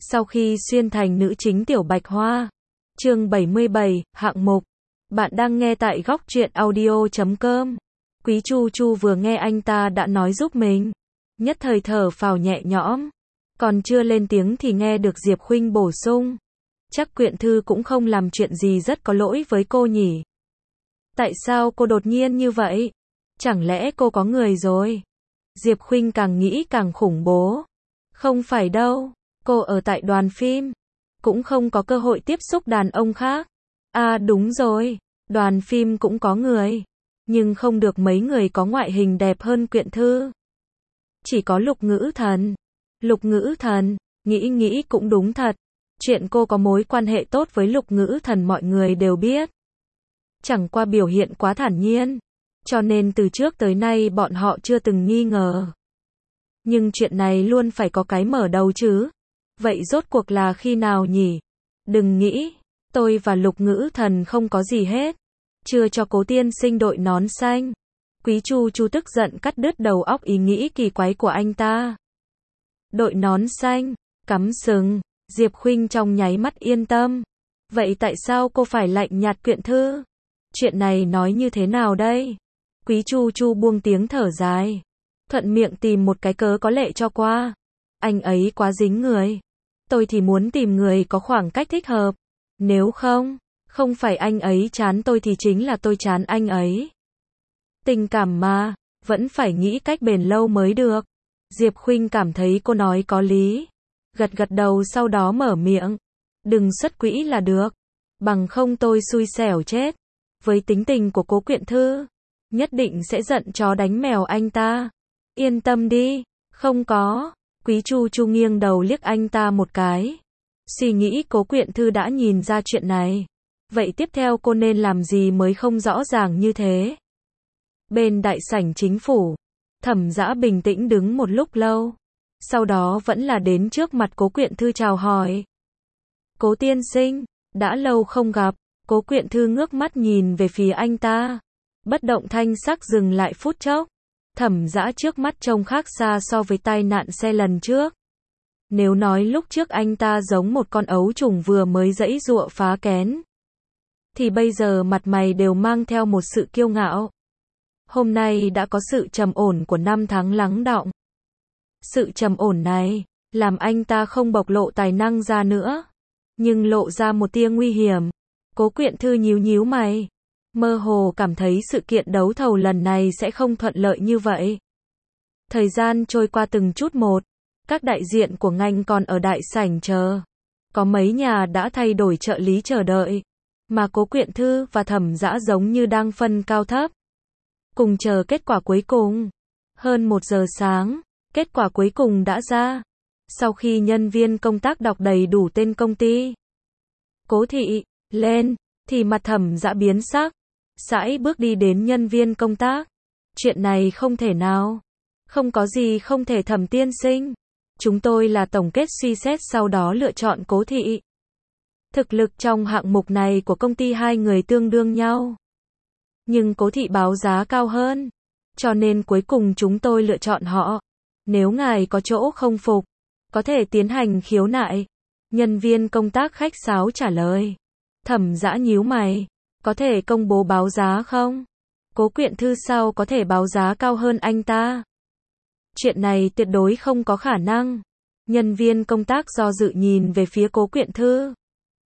Sau khi xuyên thành nữ chính Tiểu Bạch Hoa. Chương 77, hạng mục. Bạn đang nghe tại góc truyện audio.com. Quý Chu Chu vừa nghe anh ta đã nói giúp mình, nhất thời thở phào nhẹ nhõm. Còn chưa lên tiếng thì nghe được Diệp Khuynh bổ sung. Chắc Quyện Thư cũng không làm chuyện gì rất có lỗi với cô nhỉ? Tại sao cô đột nhiên như vậy? Chẳng lẽ cô có người rồi? Diệp Khuynh càng nghĩ càng khủng bố. Không phải đâu, cô ở tại đoàn phim, cũng không có cơ hội tiếp xúc đàn ông khác. À đúng rồi, đoàn phim cũng có người, nhưng không được mấy người có ngoại hình đẹp hơn Quyện Thư. Chỉ có Lục Ngữ Thần. Lục Ngữ Thần, nghĩ cũng đúng thật. Chuyện cô có mối quan hệ tốt với Lục Ngữ Thần mọi người đều biết. Chẳng qua biểu hiện quá thản nhiên, cho nên từ trước tới nay bọn họ chưa từng nghi ngờ. Nhưng chuyện này luôn phải có cái mở đầu chứ. Vậy rốt cuộc là khi nào nhỉ? Đừng nghĩ, tôi và Lục Ngữ Thần không có gì hết. Chưa cho Cố tiên sinh đội nón xanh. Quý Chu Chu tức giận cắt đứt đầu óc ý nghĩ kỳ quái của anh ta. Đội nón xanh, cắm sừng, Diệp Khuynh trong nháy mắt yên tâm. Vậy tại sao cô phải lạnh nhạt Quyện Thư? Chuyện này nói như thế nào đây? Quý Chu Chu buông tiếng thở dài, thuận miệng tìm một cái cớ có lệ cho qua. Anh ấy quá dính người. Tôi thì muốn tìm người có khoảng cách thích hợp. Nếu không phải anh ấy chán tôi thì chính là tôi chán anh ấy. Tình cảm mà, vẫn phải nghĩ cách bền lâu mới được. Diệp Khuynh cảm thấy cô nói có lý. Gật đầu sau đó mở miệng. Đừng xuất quỹ là được. Bằng không tôi xui xẻo chết. Với tính tình của Cố Quyện Thư, nhất định sẽ giận chó đánh mèo anh ta. Yên tâm đi, không có. Quý Chu Chu nghiêng đầu liếc anh ta một cái. Suy nghĩ Cố Quyện Thư đã nhìn ra chuyện này. Vậy tiếp theo cô nên làm gì mới không rõ ràng như thế? Bên đại sảnh chính phủ, Thẩm Dã bình tĩnh đứng một lúc lâu. Sau đó vẫn là đến trước mặt Cố Quyện Thư chào hỏi. Cố tiên sinh, đã lâu không gặp. Cố Quyện Thư ngước mắt nhìn về phía anh ta. Bất động thanh sắc dừng lại phút chốc. Thẩm Dã trước mắt trông khác xa so với tai nạn xe lần trước. Nếu nói lúc trước anh ta giống một con ấu trùng vừa mới giãy giụa phá kén, thì bây giờ mặt mày đều mang theo một sự kiêu ngạo. Hôm nay đã có sự trầm ổn của năm tháng lắng đọng. Sự trầm ổn này, làm anh ta không bộc lộ tài năng ra nữa, nhưng lộ ra một tia nguy hiểm. Cố Quyện Thư nhíu mày, mơ hồ cảm thấy sự kiện đấu thầu lần này sẽ không thuận lợi như vậy. Thời gian trôi qua từng chút một, các đại diện của ngành còn ở đại sảnh chờ. Có mấy nhà đã thay đổi trợ lý chờ đợi, mà Cố Quyện Thư và Thẩm Dã giống như đang phân cao thấp, cùng chờ kết quả cuối cùng. Hơn 1 giờ sáng, kết quả cuối cùng đã ra. Sau khi nhân viên công tác đọc đầy đủ tên công ty, Cố thị lên, thì mặt Thẩm Dã biến sắc, sải bước đi đến nhân viên công tác. Chuyện này không thể nào. Không có gì không thể Thẩm tiên sinh. Chúng tôi là tổng kết suy xét sau đó lựa chọn Cố thị. Thực lực trong hạng mục này của công ty hai người tương đương nhau. Nhưng Cố thị báo giá cao hơn, cho nên cuối cùng chúng tôi lựa chọn họ. Nếu ngài có chỗ không phục, có thể tiến hành khiếu nại. Nhân viên công tác khách sáo trả lời. Thẩm Dã nhíu mày, có thể công bố báo giá không? Cố Quyện Thư sao có thể báo giá cao hơn anh ta? Chuyện này tuyệt đối không có khả năng. Nhân viên công tác do dự nhìn về phía Cố Quyện Thư.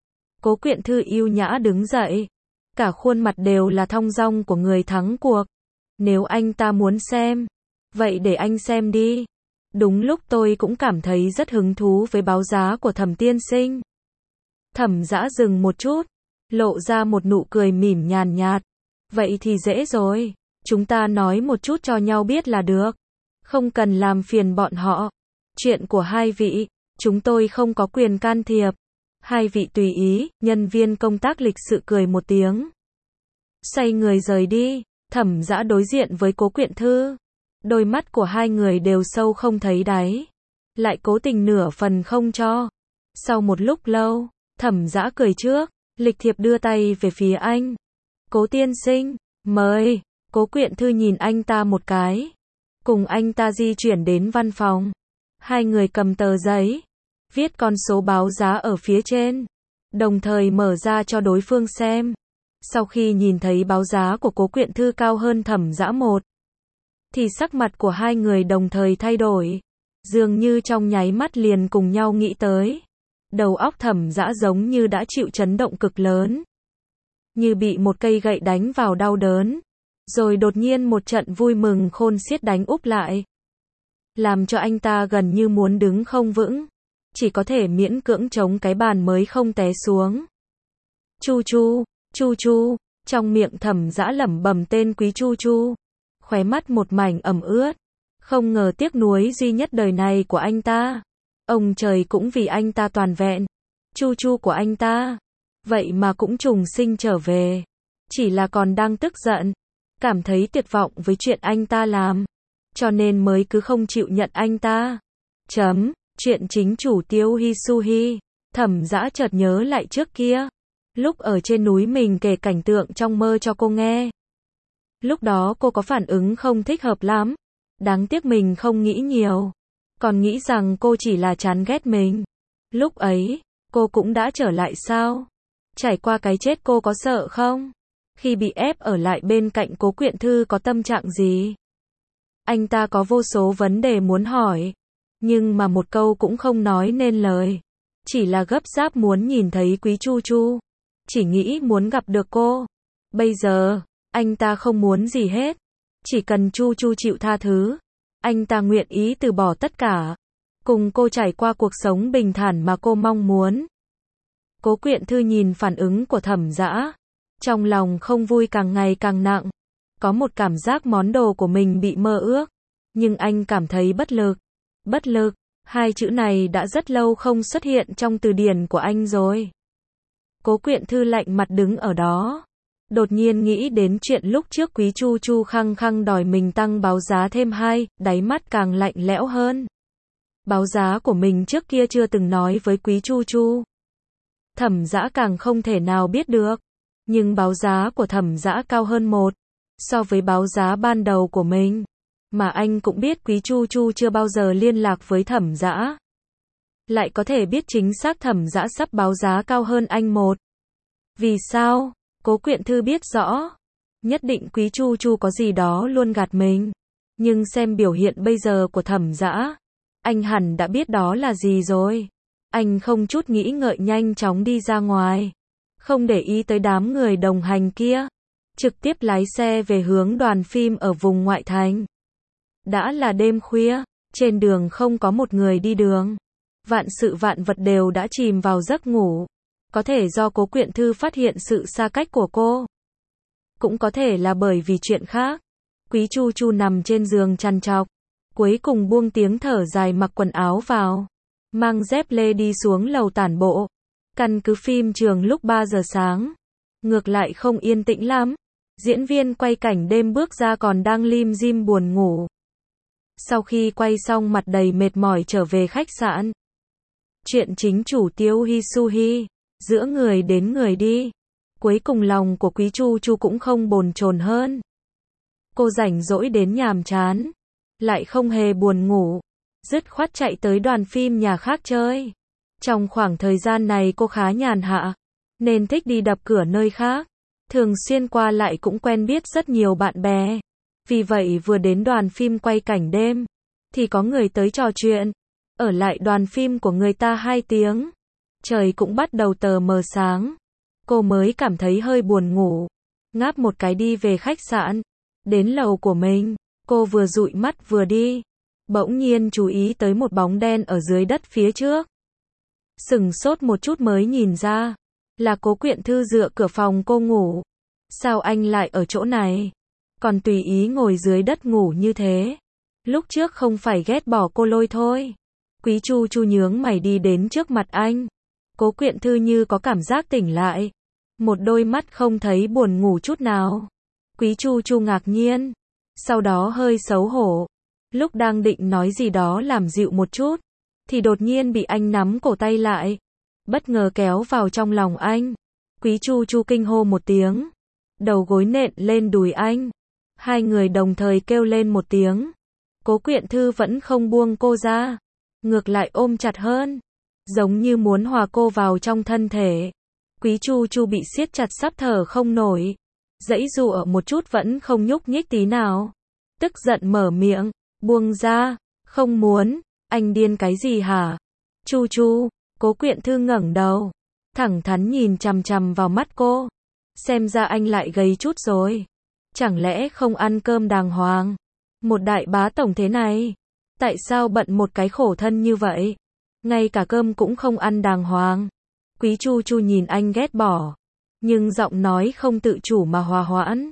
Cố Quyện Thư yêu nhã đứng dậy, cả khuôn mặt đều là thong dong của người thắng cuộc. Nếu anh ta muốn xem, vậy để anh xem đi. Đúng lúc tôi cũng cảm thấy rất hứng thú với báo giá của Thẩm tiên sinh. Thẩm Dã dừng một chút, lộ ra một nụ cười mỉm nhàn nhạt. Vậy thì dễ rồi, chúng ta nói một chút cho nhau biết là được. Không cần làm phiền bọn họ. Chuyện của hai vị, chúng tôi không có quyền can thiệp. Hai vị tùy ý. Nhân viên công tác lịch sự cười một tiếng, xoay người rời đi. Thẩm Dã đối diện với Cố Quyện Thư. Đôi mắt của hai người đều sâu không thấy đáy, lại cố tình nửa phần không cho. Sau một lúc lâu, Thẩm Dã cười trước, lịch thiệp đưa tay về phía anh. Cố tiên sinh, mời. Cố Quyện Thư nhìn anh ta một cái, cùng anh ta di chuyển đến văn phòng. Hai người cầm tờ giấy, viết con số báo giá ở phía trên, đồng thời mở ra cho đối phương xem. Sau khi nhìn thấy báo giá của Cố Quyện Thư cao hơn Thẩm Dã một, thì sắc mặt của hai người đồng thời thay đổi, dường như trong nháy mắt liền cùng nhau nghĩ tới. Đầu óc Thẩm Dã giống như đã chịu chấn động cực lớn, như bị một cây gậy đánh vào đau đớn, rồi đột nhiên một trận vui mừng khôn xiết đánh úp lại, làm cho anh ta gần như muốn đứng không vững, chỉ có thể miễn cưỡng chống cái bàn mới không té xuống. Chu Chu, Chu Chu, trong miệng Thẩm Dã lẩm bẩm tên Quý Chu Chu, khóe mắt một mảnh ẩm ướt, không ngờ tiếc nuối duy nhất đời này của anh ta, ông trời cũng vì anh ta toàn vẹn. Chu Chu của anh ta, vậy mà cũng trùng sinh trở về, chỉ là còn đang tức giận, cảm thấy tuyệt vọng với chuyện anh ta làm, cho nên mới cứ không chịu nhận anh ta. Chuyện chính chủ Tiêu Hisuhi, Thẩm Dã chợt nhớ lại trước kia, lúc ở trên núi mình kể cảnh tượng trong mơ cho cô nghe. Lúc đó cô có phản ứng không thích hợp lắm, đáng tiếc mình không nghĩ nhiều, còn nghĩ rằng cô chỉ là chán ghét mình. Lúc ấy, cô cũng đã trở lại sao? Trải qua cái chết cô có sợ không? Khi bị ép ở lại bên cạnh Cố Quyện Thư có tâm trạng gì? Anh ta có vô số vấn đề muốn hỏi, nhưng mà một câu cũng không nói nên lời, chỉ là gấp gáp muốn nhìn thấy Quý Chu Chu, chỉ nghĩ muốn gặp được cô. Bây giờ, anh ta không muốn gì hết, chỉ cần Chu Chu chịu tha thứ, anh ta nguyện ý từ bỏ tất cả, cùng cô trải qua cuộc sống bình thản mà cô mong muốn. Cố Quyện Thư nhìn phản ứng của Thẩm Dã, trong lòng không vui càng ngày càng nặng, có một cảm giác món đồ của mình bị mơ ước, nhưng anh cảm thấy bất lực. Bất lực, hai chữ này đã rất lâu không xuất hiện trong từ điển của anh rồi. Cố Quyện Thư lạnh mặt đứng ở đó, đột nhiên nghĩ đến chuyện lúc trước Quý Chu Chu khăng khăng đòi mình tăng báo giá thêm 2, đáy mắt càng lạnh lẽo hơn. Báo giá của mình trước kia chưa từng nói với Quý Chu Chu, Thẩm Dã càng không thể nào biết được, nhưng báo giá của Thẩm Dã cao hơn 1 so với báo giá ban đầu của mình, mà anh cũng biết Quý Chu Chu chưa bao giờ liên lạc với Thẩm Dã, lại có thể biết chính xác Thẩm Dã sắp báo giá cao hơn anh 1. Vì sao? Cố Quyện Thư biết rõ, nhất định Quý Chu Chu có gì đó luôn gạt mình, nhưng xem biểu hiện bây giờ của Thẩm Dã, anh hẳn đã biết đó là gì rồi. Anh không chút nghĩ ngợi nhanh chóng đi ra ngoài, không để ý tới đám người đồng hành kia, trực tiếp lái xe về hướng đoàn phim ở vùng ngoại thành. Đã là đêm khuya, trên đường không có một người đi đường, vạn sự vạn vật đều đã chìm vào giấc ngủ. Có thể do Cố Quyện Thư phát hiện sự xa cách của cô, cũng có thể là bởi vì chuyện khác. Quý Chu Chu nằm trên giường trằn trọc, cuối cùng buông tiếng thở dài mặc quần áo vào, mang dép lê đi xuống lầu tản bộ. Căn cứ phim trường lúc 3 giờ sáng, ngược lại không yên tĩnh lắm. Diễn viên quay cảnh đêm bước ra còn đang lim dim buồn ngủ. Sau khi quay xong mặt đầy mệt mỏi trở về khách sạn. Chuyện chính chủ Tiêu Hisuhi, giữa người đến người đi. Cuối cùng lòng của Quý Chu Chu cũng không bồn chồn hơn. Cô rảnh rỗi đến nhàm chán, lại không hề buồn ngủ, dứt khoát chạy tới đoàn phim nhà khác chơi. Trong khoảng thời gian này cô khá nhàn hạ, nên thích đi đập cửa nơi khác, thường xuyên qua lại cũng quen biết rất nhiều bạn bè. Vì vậy vừa đến đoàn phim quay cảnh đêm, thì có người tới trò chuyện, ở lại đoàn phim của người ta 2 tiếng. Trời cũng bắt đầu tờ mờ sáng, cô mới cảm thấy hơi buồn ngủ, ngáp một cái đi về khách sạn. Đến lầu của mình, cô vừa dụi mắt vừa đi, bỗng nhiên chú ý tới một bóng đen ở dưới đất phía trước. Sửng sốt một chút mới nhìn ra, là Cố Quyện Thư dựa cửa phòng cô ngủ. Sao anh lại ở chỗ này? Còn tùy ý ngồi dưới đất ngủ như thế. Lúc trước không phải ghét bỏ cô lôi thôi. Quý Chu Chu nhướng mày đi đến trước mặt anh. Cố Quyện Thư như có cảm giác tỉnh lại, một đôi mắt không thấy buồn ngủ chút nào. Quý Chu Chu ngạc nhiên, sau đó hơi xấu hổ. Lúc đang định nói gì đó làm dịu một chút, thì đột nhiên bị anh nắm cổ tay lại, bất ngờ kéo vào trong lòng anh. Quý Chu Chu kinh hô một tiếng, đầu gối nện lên đùi anh. Hai người đồng thời kêu lên một tiếng. Cố Quyện Thư vẫn không buông cô ra, ngược lại ôm chặt hơn. giống như muốn hòa cô vào trong thân thể. Quý Chu Chu bị siết chặt sắp thở không nổi. Giãy giụa một chút vẫn không nhúc nhích tí nào. Tức giận mở miệng, buông ra, không muốn, anh điên cái gì hả? Chu Chu, Cố Quyện Thư ngẩng đầu, thẳng thắn nhìn chằm chằm vào mắt cô. Xem ra anh lại gầy chút rồi. Chẳng lẽ không ăn cơm đàng hoàng? Một đại bá tổng thế này, tại sao bận một cái khổ thân như vậy? Ngay cả cơm cũng không ăn đàng hoàng. Quý Chu Chu nhìn anh ghét bỏ, nhưng giọng nói không tự chủ mà hòa hoãn.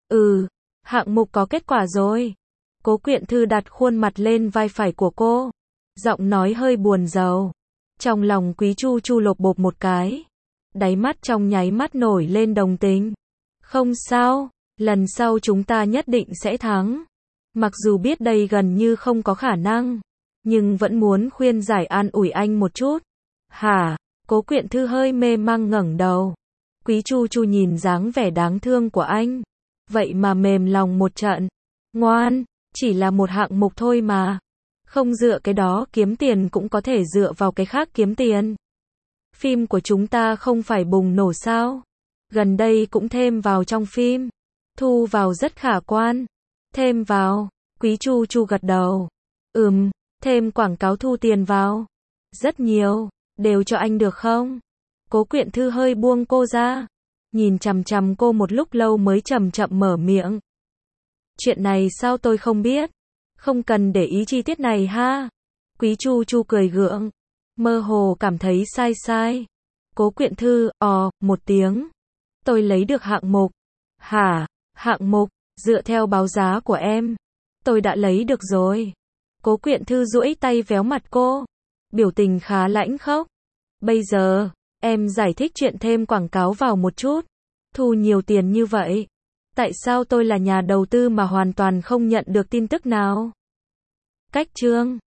Hạng mục có kết quả rồi. Cố Quyện Thư đặt khuôn mặt lên vai phải của cô, giọng nói hơi buồn rầu. Trong lòng Quý Chu Chu lột bột một cái, đáy mắt trong nháy mắt nổi lên đồng tình. Không sao, lần sau chúng ta nhất định sẽ thắng. Mặc dù biết đây gần như không có khả năng, nhưng vẫn muốn khuyên giải an ủi anh một chút. Hả? Cố Quyện Thư hơi mê mang ngẩng đầu. Quý Chu Chu nhìn dáng vẻ đáng thương của anh, vậy mà mềm lòng một trận. Ngoan, chỉ là một hạng mục thôi mà. Không dựa cái đó kiếm tiền cũng có thể dựa vào cái khác kiếm tiền. Phim của chúng ta không phải bùng nổ sao? Gần đây cũng thêm vào trong phim. Thu vào rất khả quan. Thêm vào. Quý Chu Chu gật đầu. Thêm quảng cáo thu tiền vào. Rất nhiều. Đều cho anh được không? Cố Quyện Thư hơi buông cô ra, nhìn chằm chằm cô một lúc lâu mới chậm chậm mở miệng. Chuyện này sao tôi không biết? Không cần để ý chi tiết này ha. Quý Chu Chu cười gượng, mơ hồ cảm thấy sai sai. Cố Quyện Thư, một tiếng. Tôi lấy được hạng mục. Hả? Hạng mục? Dựa theo báo giá của em, tôi đã lấy được rồi. Cố Quyện Thư duỗi tay véo mặt cô, biểu tình khá lãnh khốc. Bây giờ, em giải thích chuyện thêm quảng cáo vào một chút. Thu nhiều tiền như vậy, tại sao tôi là nhà đầu tư mà hoàn toàn không nhận được tin tức nào? Cách chương